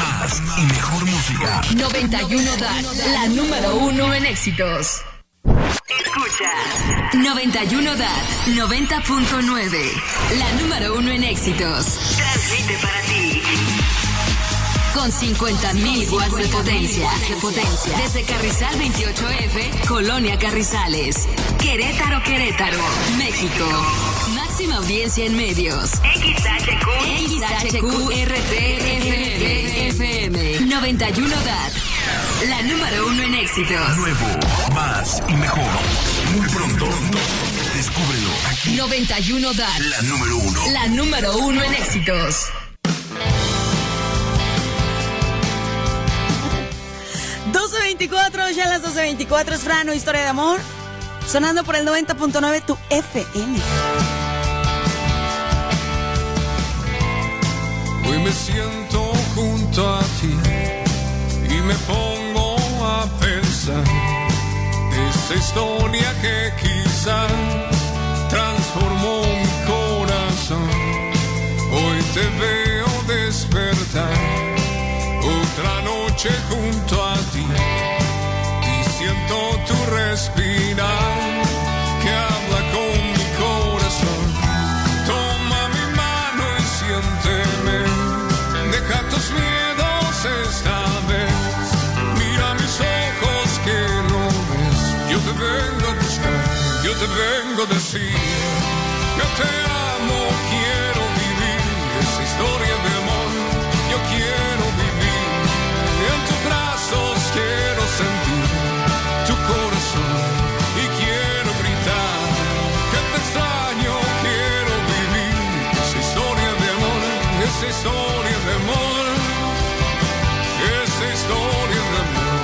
Más y mejor música. 91 DAT, la número 1 en éxitos. Escucha 91 DAT 90.9, la número 1 en éxitos. Transmite para ti con 50.000 watts de potencia. Desde Carrizal 28F, Colonia Carrizales, Querétaro, México. Máxima audiencia en medios. XHQ RT FM 91 DAT, la número 1 en éxitos. Nuevo, más y mejor. Muy pronto. Descúbrelo aquí. 91 DAT, la número 1. La número 1 en éxitos. 12:24, ya las 12:24, es Frano, Historia de Amor. Sonando por el 90.9, tu FM. Hoy me siento junto a ti y me pongo a pensar de esta historia que quizás transformó mi corazón. Hoy te veo despertar, otra noche junto a ti, y siento tu respirar que habla con mi corazón. Toma mi mano y siénteme, deja tus miedos esta vez, mira mis ojos que no ves. Yo te vengo a buscar, yo te vengo a decir, yo te amo, quiero vivir esta historia de amor. Yo quiero vivir en tus brazos, quiero sentir tu corazón y quiero gritar que te extraño. Quiero vivir esa historia de amor, esa historia de amor, esa historia de amor.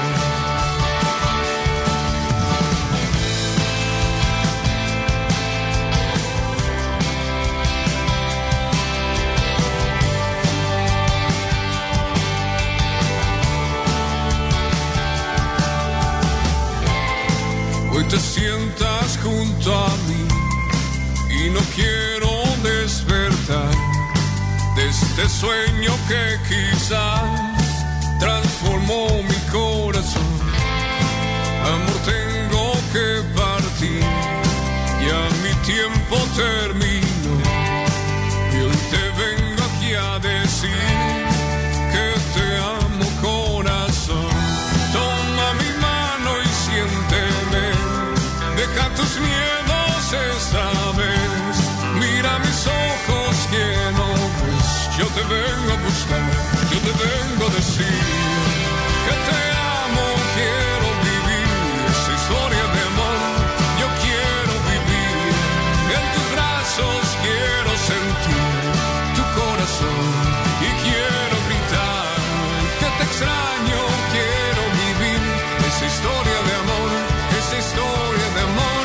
Hoy te sientas junto a mí y no quiero despertar de este sueño que quizás transformó mi corazón. Amor, tengo que partir, ya mi tiempo terminó y hoy te vengo aquí a decir que te amo, corazón. Toma mi mano y siénteme, deja tus miedos esta vez, mira mis ojos que no ves. Yo te vengo a buscar, yo te vengo a decir que te amo, quiero vivir esta historia de amor. Yo quiero vivir en tus brazos, quiero sentir tu corazón y quiero gritar que te extraño. Quiero vivir esa historia de amor, esa historia de amor,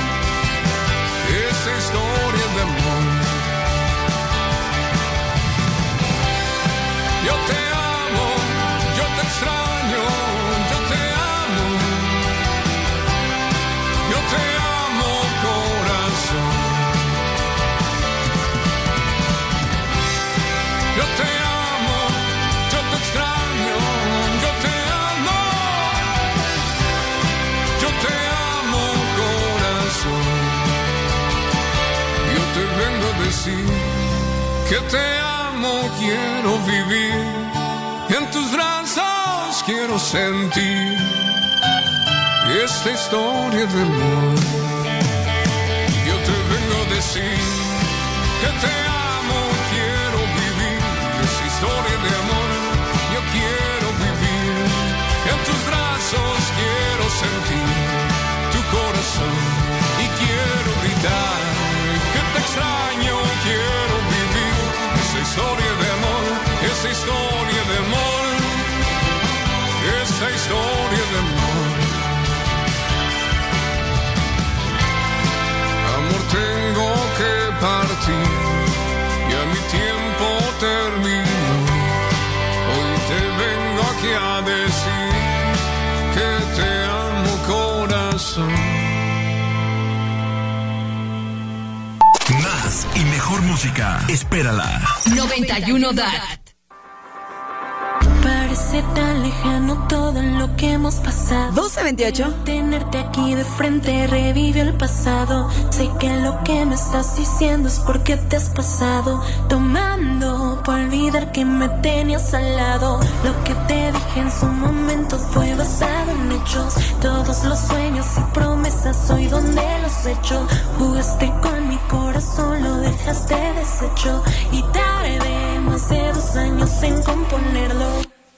esa historia de amor. Yo te amo, yo te extraño, yo te amo, yo te amo, corazón. Yo te amo, yo te extraño, yo te amo, yo te amo, corazón. Yo te vengo a decir que te amo, quiero vivir en tus brazos, quiero sentir esta historia de amor. Yo te vengo a decir que te amo, quiero vivir esta historia de amor. Yo quiero vivir en tus brazos, quiero sentir tu corazón y quiero gritar que te extraño. Quiero vivir esa historia de amor, esa historia de amor, esa historia de amor. Amor, tengo que partir, ya mi tiempo terminó. Hoy te vengo aquí a decir que te amo, corazón. Más y mejor música. Espérala. 91 DAT. parece tan lejano todo lo que hemos pasado. 12:28. Tenerte aquí de frente revive el pasado. Sé que lo que me estás diciendo es porque te has pasado tomando para olvidar que me tenías al lado. Lo que te dije en su momento fue basado en hechos. Todos los sueños y promesas hoy donde los echo. Jugaste con mi corazón, lo dejaste deshecho y tardé más de 2 años en componerlo.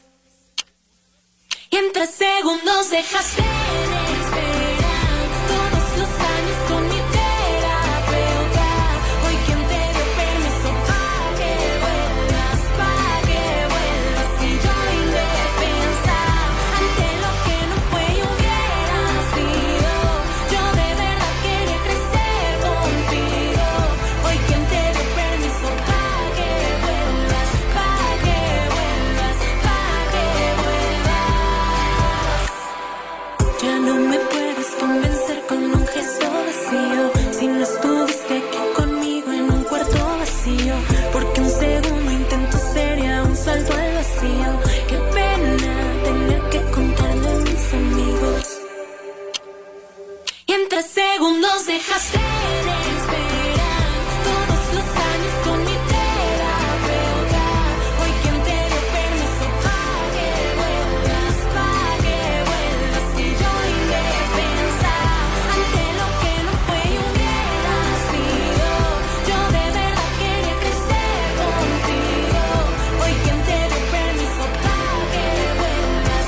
Y en 3 segundos dejaste de esperar todos los años con mi terapeuta. Hoy quien te dio permiso para que vuelvas, y yo indefensa ante lo que no fue y hubiera sido. Yo de verdad quería crecer contigo. Hoy quien te dio permiso para que vuelvas, Ya no me puedes convencer con un gesto vacío. Si no estuviste aquí conmigo en un cuarto vacío, porque un segundo intento sería un salto al vacío. Qué pena tener que contarle a mis amigos. Y en 3 segundos dejaste de esperar todos los años con mi terapeuta. Hoy quien te dio permiso para que vuelvas, y yo indefensa ante lo que no fue y hubiera sido. Yo de verdad quería crecer contigo. Hoy quien te dio permiso para que vuelvas,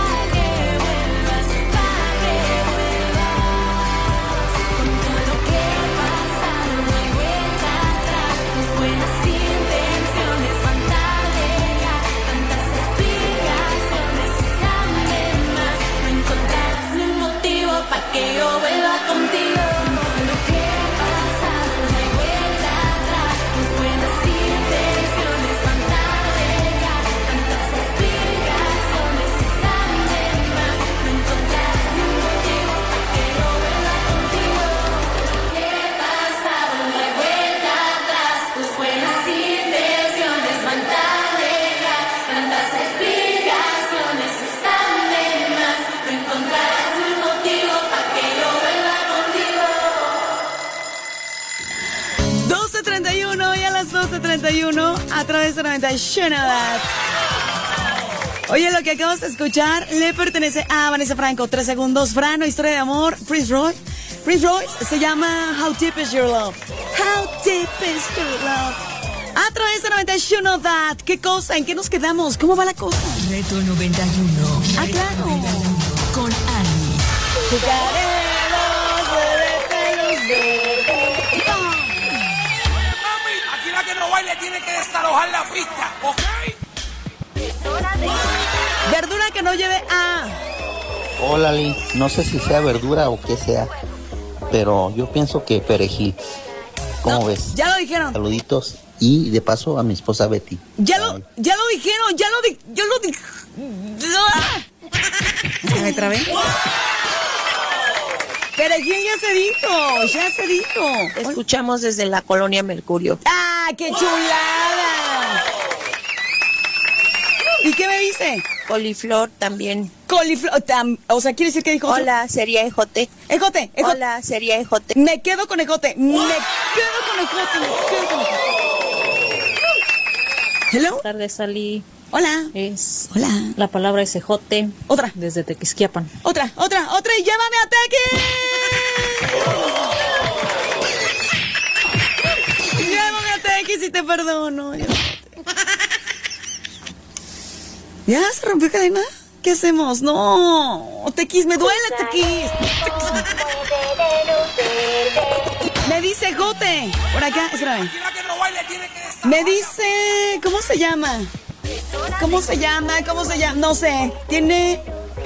Con todo lo que ha pasado no hay vuelta atrás. Tus buenas intenciones van tarde ya. Tantas explicaciones están de más. No encontrarás un motivo para que yo vuelva contigo. Con todo lo que ha pasado no hay vuelta atrás. Tus buenas intenciones van tarde ya. Tantas explicaciones están de más. No encontrarás un motivo para que yo vuelva contigo. ¿Qué ha pasado? No hay vuelta atrás. Tus buenas intenciones van tarde ya. Tantas explicaciones están de más. No encontrarás un motivo para que yo vuelva contigo. 12:31 y a las 12:31 a través de 91 That. Oye, lo que acabas de escuchar le pertenece a Vanessa Franco. 3 segundos, Frano, historia de amor. Prince Royce se llama How Deep Is Your Love. How Deep Is Your Love. A través de 91 That. ¿Qué cosa? ¿En qué nos quedamos? ¿Cómo va la cosa? Reto 91. Ah, claro. Con Ani. Jugaremos Mami, aquí la que no baile tiene que desalojar la pista, ¿ok? Verdura que no lleve A. Hola, Liz. No sé si sea verdura o qué sea, pero yo pienso que perejil. ¿Cómo No, ves? ya lo dijeron. Saluditos y de paso a mi esposa Betty. Ya lo dijeron, yo lo dije. ¿Me trabé? Perejil ya se dijo. Escuchamos desde la colonia Mercurio. ¡Ah, qué chulada! ¿Y qué me dice? Coliflor también. Coliflor, o sea, quiere decir que dijo... Hola, sería ejote. Ejote. Hola, sería ejote. Me quedo con ejote. Hello. Buenas tardes, Ali. Hola. Hola. La palabra es ejote. Otra. Desde Tequisquiapan. Otra. Y llévame a Tequis. Llévame a Tequis y te perdono. ¿Ya se rompió cadena? ¿Qué hacemos? No. Tequis, me duele, Tequis. Me dice Jote. Por acá, espérame. Me dice... ¿Cómo se llama? No sé. Tiene...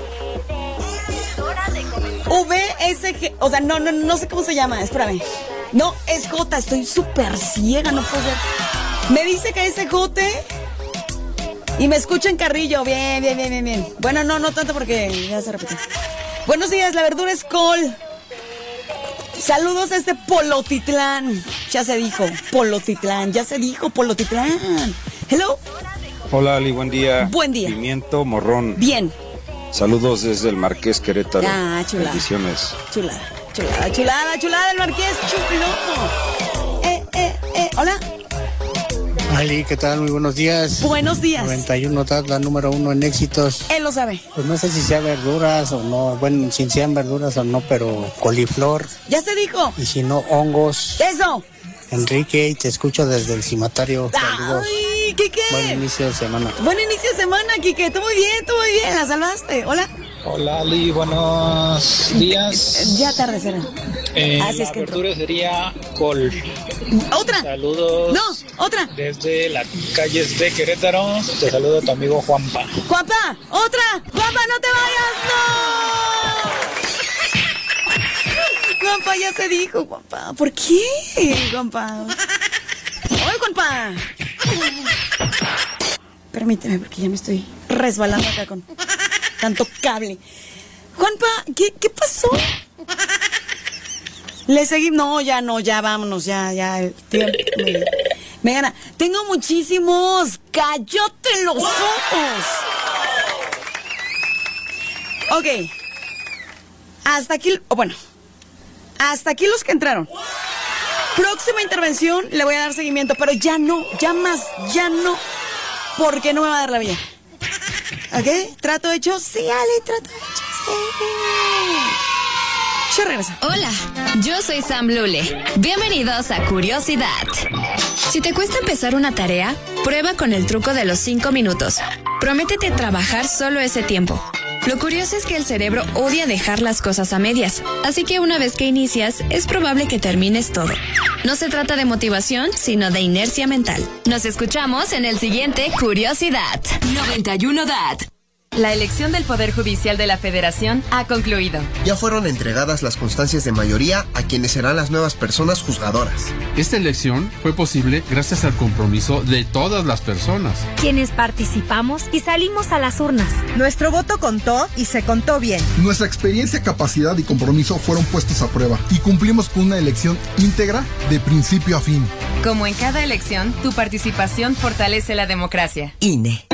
VSG. O sea, no sé cómo se llama. Espérame. No, es J. Estoy súper ciega, no puedo ser. Me dice que es Jote. Y me escucha en Carrillo. Bien. Bueno, no tanto porque ya se repitió. Buenos días, la verdura es col. Saludos a este Polotitlán. Ya se dijo Polotitlán. Hello. Hola, Ali, buen día. Buen día. Pimiento Morrón. Bien. Saludos desde el Marqués Querétaro. Ah, chulada. Bendiciones. Chulada el Marqués, chulo. Hola. Ali, ¿qué tal? Muy buenos días. Buenos días. 91 TAT, la número 1 en éxitos. Él lo sabe. Pues no sé si sea verduras o no, bueno, si sean verduras o no, pero coliflor. Ya se dijo. Y si no, hongos. Eso. Enrique, te escucho desde el cimatario. Saludos. Ay, Quique. Buen inicio de semana. Buen inicio de semana, Quique. Tú muy bien, la salvaste. Hola. Hola, Ali, buenos días. Ya atardecerá. Así es que verdura sería col. ¿Otra? Saludos. No, otra. Desde las calles de Querétaro, te saludo a tu amigo Juanpa. Juanpa, otra. Juanpa, no te vayas, no. Juanpa, ya se dijo, Juanpa. ¿Por qué, Juanpa? ¡Ay, Juanpa! Permíteme, porque ya me estoy resbalando acá con tanto cable. Juanpa, ¿qué pasó? Le seguimos. No, ya, vámonos, ya, el tiempo me gana. Tengo muchísimos. ¡Cállate los ojos! Ok. Hasta aquí los que entraron. Próxima intervención le voy a dar seguimiento, pero ya no, porque no me va a dar la vía. ¿Ok? ¿Trato hecho? Sí, Ale, trato hecho, sí. Yo regreso. Hola, yo soy Sam Lule. Bienvenidos a Curiosidad. Si te cuesta empezar una tarea, prueba con el truco de los 5 minutos. Prométete trabajar solo ese tiempo. Lo curioso es que el cerebro odia dejar las cosas a medias, así que una vez que inicias, es probable que termines todo. No se trata de motivación, sino de inercia mental. Nos escuchamos en el siguiente Curiosidad. 91 DAT. La elección del Poder Judicial de la Federación ha concluido. Ya fueron entregadas las constancias de mayoría a quienes serán las nuevas personas juzgadoras. Esta elección fue posible gracias al compromiso de todas las personas, quienes participamos y salimos a las urnas. Nuestro voto contó y se contó bien. Nuestra experiencia, capacidad y compromiso fueron puestos a prueba y cumplimos con una elección íntegra de principio a fin. Como en cada elección, tu participación fortalece la democracia. INE.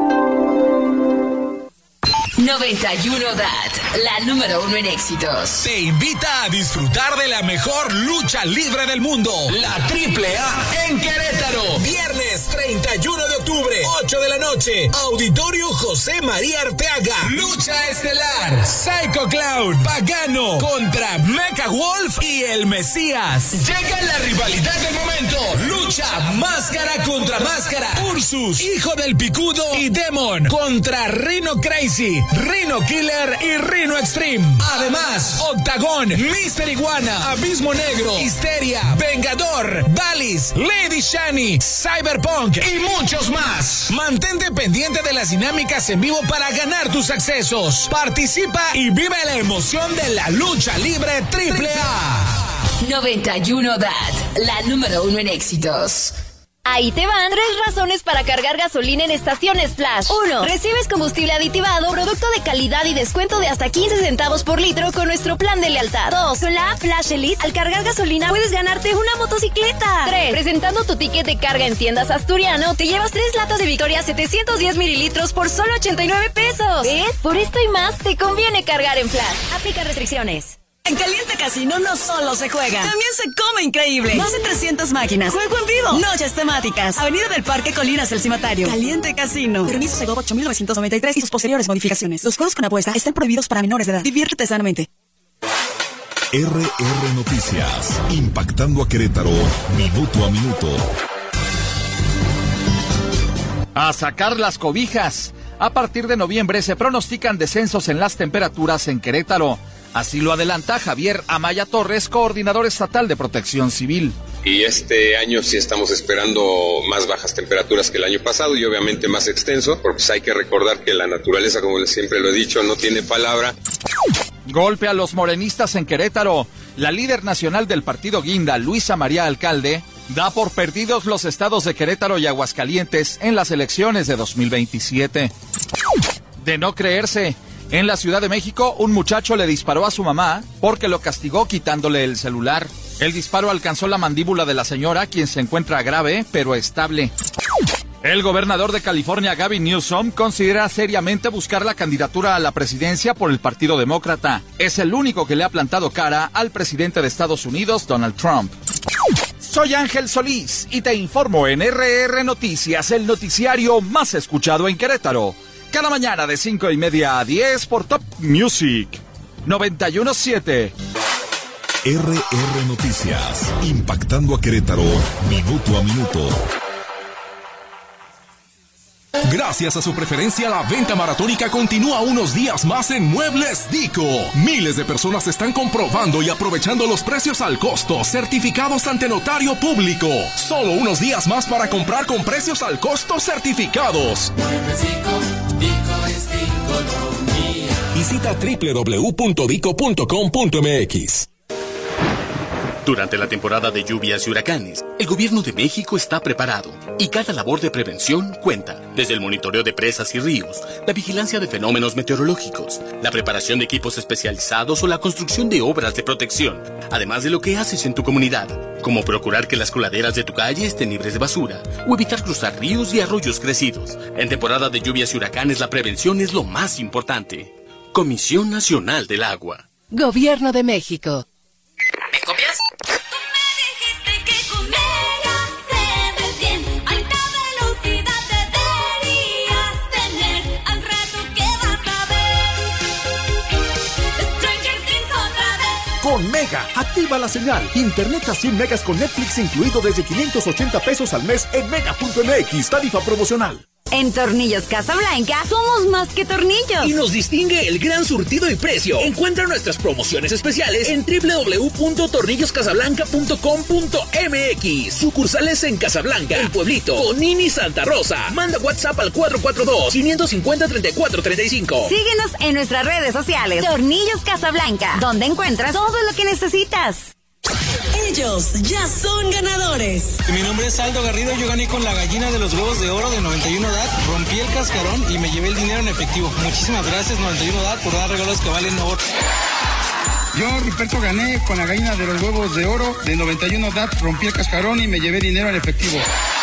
91 DAT, la número 1 en éxitos. Te invita a disfrutar de la mejor lucha libre del mundo, la AAA en Querétaro. Viernes 31 de octubre, 8 de la noche, Auditorio José María Arteaga. Lucha estelar, Psycho Clown, Pagano contra Mecha Wolf y el Mesías. Llega la rivalidad del momento. Lucha máscara contra máscara. Ursus, Hijo del Picudo y Demon contra Rhino Crazy, Rhino Killer y Rhino Extreme. Además, Octagón, Mr. Iguana, Abismo Negro, Histeria, Vengador, Valis, Lady Shani, Cyberpunk y muchos más. Mantente pendiente de las dinámicas en vivo para ganar tus accesos. Participa y vive la emoción de la lucha libre AAA. 91 DAT, la número 1 en éxitos. Ahí te van 3 razones para cargar gasolina en estaciones Flash. 1. Recibes combustible aditivado, producto de calidad y descuento de hasta 15 centavos por litro con nuestro plan de lealtad. 2. Con la app Flash Elite, al cargar gasolina puedes ganarte una motocicleta. 3. Presentando tu ticket de carga en tiendas Asturiano, te llevas 3 latas de Victoria 710 mililitros por solo 89 pesos. ¿Ves? Por esto y más, te conviene cargar en Flash. Aplica restricciones. En Caliente Casino no solo se juega, también se come increíble. Más de 300 máquinas, juego en vivo, noches temáticas, Avenida del Parque Colinas El Cimatario. Caliente Casino. Permiso Segov 8993 y sus posteriores modificaciones. Los juegos con apuesta están prohibidos para menores de edad. Diviértete sanamente. RR Noticias, impactando a Querétaro, minuto a minuto. A sacar las cobijas. A partir de noviembre se pronostican descensos en las temperaturas en Querétaro. Así lo adelanta Javier Amaya Torres, coordinador estatal de Protección Civil. Y este año sí estamos esperando más bajas temperaturas que el año pasado y obviamente más extenso, porque pues hay que recordar que la naturaleza, como siempre lo he dicho, no tiene palabra. Golpe a los morenistas en Querétaro. La líder nacional del partido Guinda, Luisa María Alcalde, da por perdidos los estados de Querétaro y Aguascalientes en las elecciones de 2027. De no creerse, en la Ciudad de México, un muchacho le disparó a su mamá porque lo castigó quitándole el celular. El disparo alcanzó la mandíbula de la señora, quien se encuentra grave, pero estable. El gobernador de California, Gavin Newsom, considera seriamente buscar la candidatura a la presidencia por el Partido Demócrata. Es el único que le ha plantado cara al presidente de Estados Unidos, Donald Trump. Soy Ángel Solís y te informo en RR Noticias, el noticiario más escuchado en Querétaro. Cada mañana de 5:30 a 10 por Top Music 91.7. RR Noticias, impactando a Querétaro minuto a minuto. Gracias a su preferencia, la venta maratónica continúa unos días más en Muebles Dico. Miles de personas están comprobando y aprovechando los precios al costo, certificados ante notario público. Solo unos días más para comprar con precios al costo certificados. Muebles Dico, Dico es Diconomía. Visita www.dico.com.mx. Durante la temporada de lluvias y huracanes, el gobierno de México está preparado y cada labor de prevención cuenta. Desde el monitoreo de presas y ríos, la vigilancia de fenómenos meteorológicos, la preparación de equipos especializados o la construcción de obras de protección, además de lo que haces en tu comunidad, como procurar que las coladeras de tu calle estén libres de basura o evitar cruzar ríos y arroyos crecidos. En temporada de lluvias y huracanes, la prevención es lo más importante. Comisión Nacional del Agua. Gobierno de México. ¿Me copias? Con Mega, activa la señal. Internet a 100 megas con Netflix incluido desde 580 pesos al mes en mega.mx. Tarifa promocional. En Tornillos Casablanca somos más que tornillos. Y nos distingue el gran surtido y precio. Encuentra nuestras promociones especiales en www.tornilloscasablanca.com.mx. Sucursales en Casablanca, El Pueblito, Conín y Santa Rosa. Manda WhatsApp al 442-550-3435. Síguenos en nuestras redes sociales. Tornillos Casablanca, donde encuentras todo lo que necesitas. Ellos ya son ganadores. Mi nombre es Aldo Garrido, yo gané con la gallina de los huevos de oro de 91 DAT, rompí el cascarón y me llevé el dinero en efectivo. Muchísimas gracias 91 DAT por dar regalos que valen oro. Yo, Ruperto, gané con la gallina de los huevos de oro de 91 DAT, rompí el cascarón y me llevé dinero en efectivo.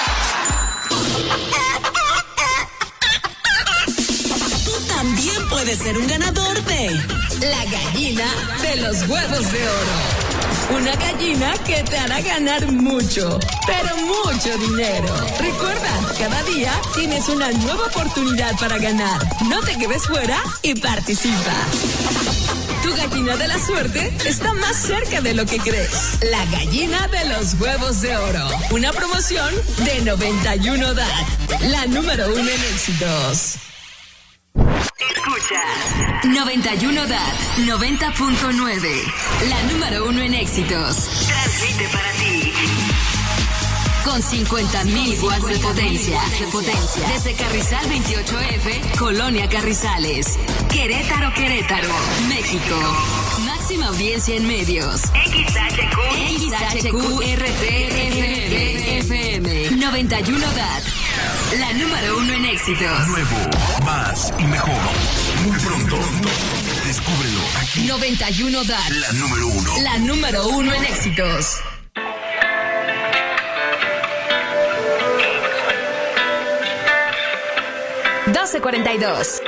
Tú también puedes ser un ganador de la gallina de los huevos de oro. Una gallina que te hará ganar mucho, pero mucho dinero. Recuerda, cada día tienes una nueva oportunidad para ganar. No te quedes fuera y participa. Tu gallina de la suerte está más cerca de lo que crees. La gallina de los huevos de oro. Una promoción de 91 DAT. La número 1 en éxitos. Escucha 91 DAT 90.9, la número 1 en éxitos. Transmite para ti con 50,000 watts de potencia. Desde Carrizal 28F, Colonia Carrizales, Querétaro, México. Máxima audiencia en medios. XHQ RT FM 91 DAT. La número 1 en éxitos. Nuevo, más y mejor. Muy pronto. Descúbrelo aquí. 91 DAT. La número 1. La número 1 en éxitos. $12.42.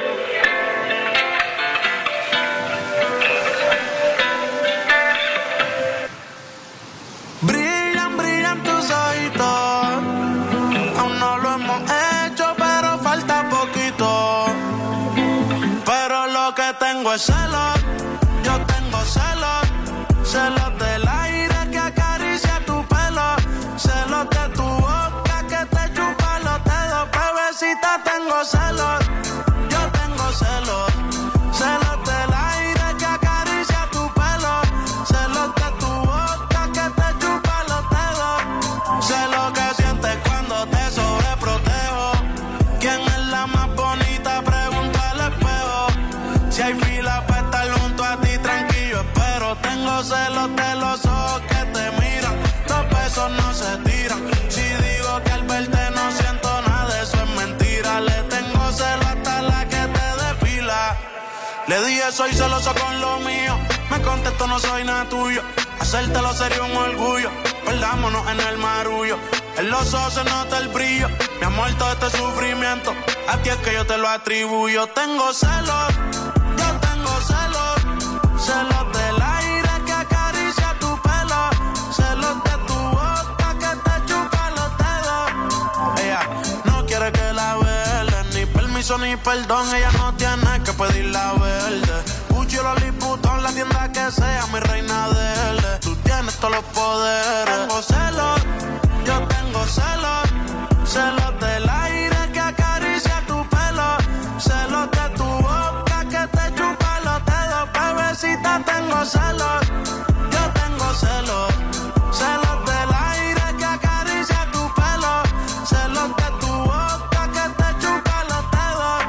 Brillan tus ojitos. Aún no lo hemos hecho, pero falta poquito. Pero lo que tengo es celos. Yo tengo celos. Celos del aire que acaricia tu pelo. Celos de tu boca que te chupa los dedos. Bebecita, tengo celos. Yo tengo celos. Celos del aire que acaricia tu pelo. Celos de tu boca que te chupa los dedos. Sé lo que sientes cuando te sobreprotejo. ¿Quién es la más bonita? Pregunto al espejo. Si hay fila para estar junto a ti, tranquilo espero. Tengo celos de los ojos que te miran. Los besos no se tiran. Si digo que al verte no siento nada, eso es mentira. Le tengo celos hasta la que te depila. Le dije soy celoso con lo mío. Me contestó no soy nada tuyo. Hacértelo sería un orgullo. Perdámonos en el marullo. En los ojos se nota el brillo. Me ha muerto este sufrimiento. A ti es que yo te lo atribuyo. Tengo celos, yo tengo celos. Celos del aire que acaricia tu pelo. Celos de tu boca que te chupa los dedos. Ella no quiere que la vele. Ni permiso ni perdón. Ella no tiene que pedir la verde. Gucci o Loliputón, la tienda que sea, mi reina de tú tienes todos los poderes. Tengo celos, yo tengo celos. Celos del aire que acaricia tu pelo. Celos de tu boca que te chupa los dedos. Bebecita, tengo celos, yo tengo celos. Celos del aire que acaricia tu pelo. Celos de tu boca que te chupa los dedos.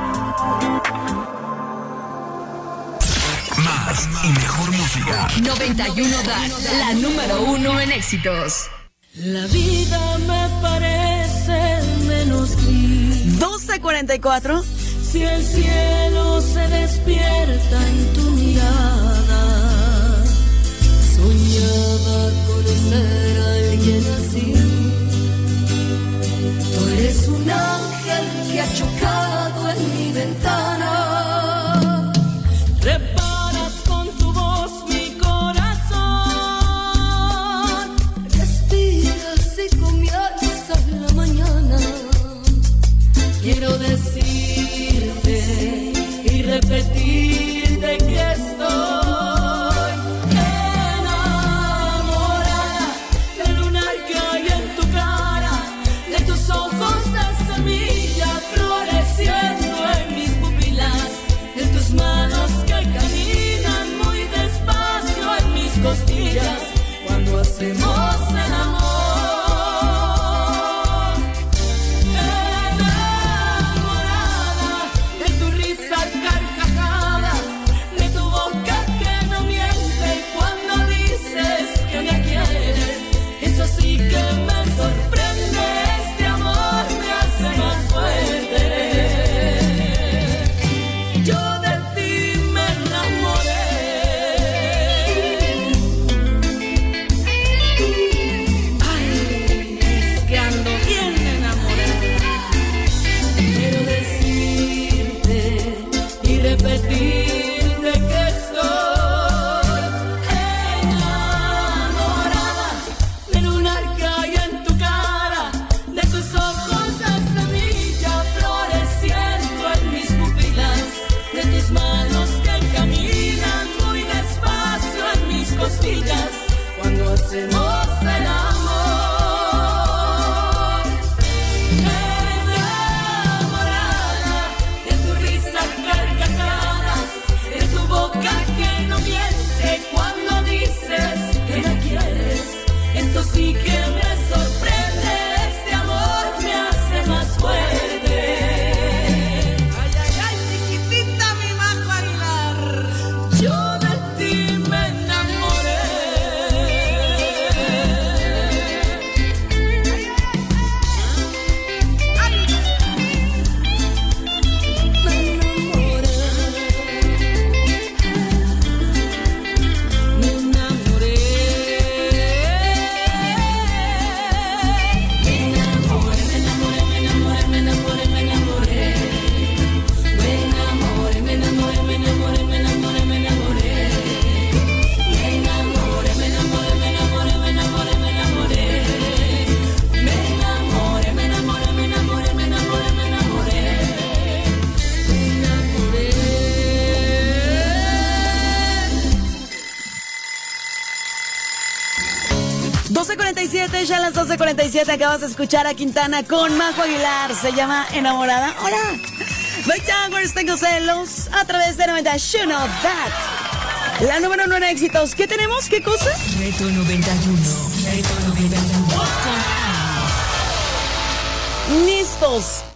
Más y mejor música. 91 DAT, la número 1 en éxitos. La vida me parece menos gris. 12:44. Si el cielo se despierta en tu mirada, soñaba conocer a alguien así. Tú eres un ángel que ha chocado en mi ventana. Reparas con tu voz mi corazón. Respiras y comienza la mañana. Quiero decirte y repetirte que estoy enamorada del lunar que hay en tu cara, de tus ojos de semilla floreciendo en mis pupilas, de tus manos que caminan muy despacio en mis costillas cuando hacemos el amor. Cuando hacemos el amor, enamorada de tu risa carcajadas, de tu boca que no miente cuando dices que la quieres. Esto sí que me sorprende, este amor me hace más fuerte. Ay, ay, ay, chiquitita mi Majo Aguilar. Yo de ti me enamoré. Ya a las 12:47 acabas de escuchar a Quintana con Majo Aguilar. Se llama Enamorada. Hola. By Towers, tengo celos a través de 91 DAT. La número 1 en éxitos. ¿Qué tenemos? ¿Qué cosa? Reto 91. Reto 91. Listos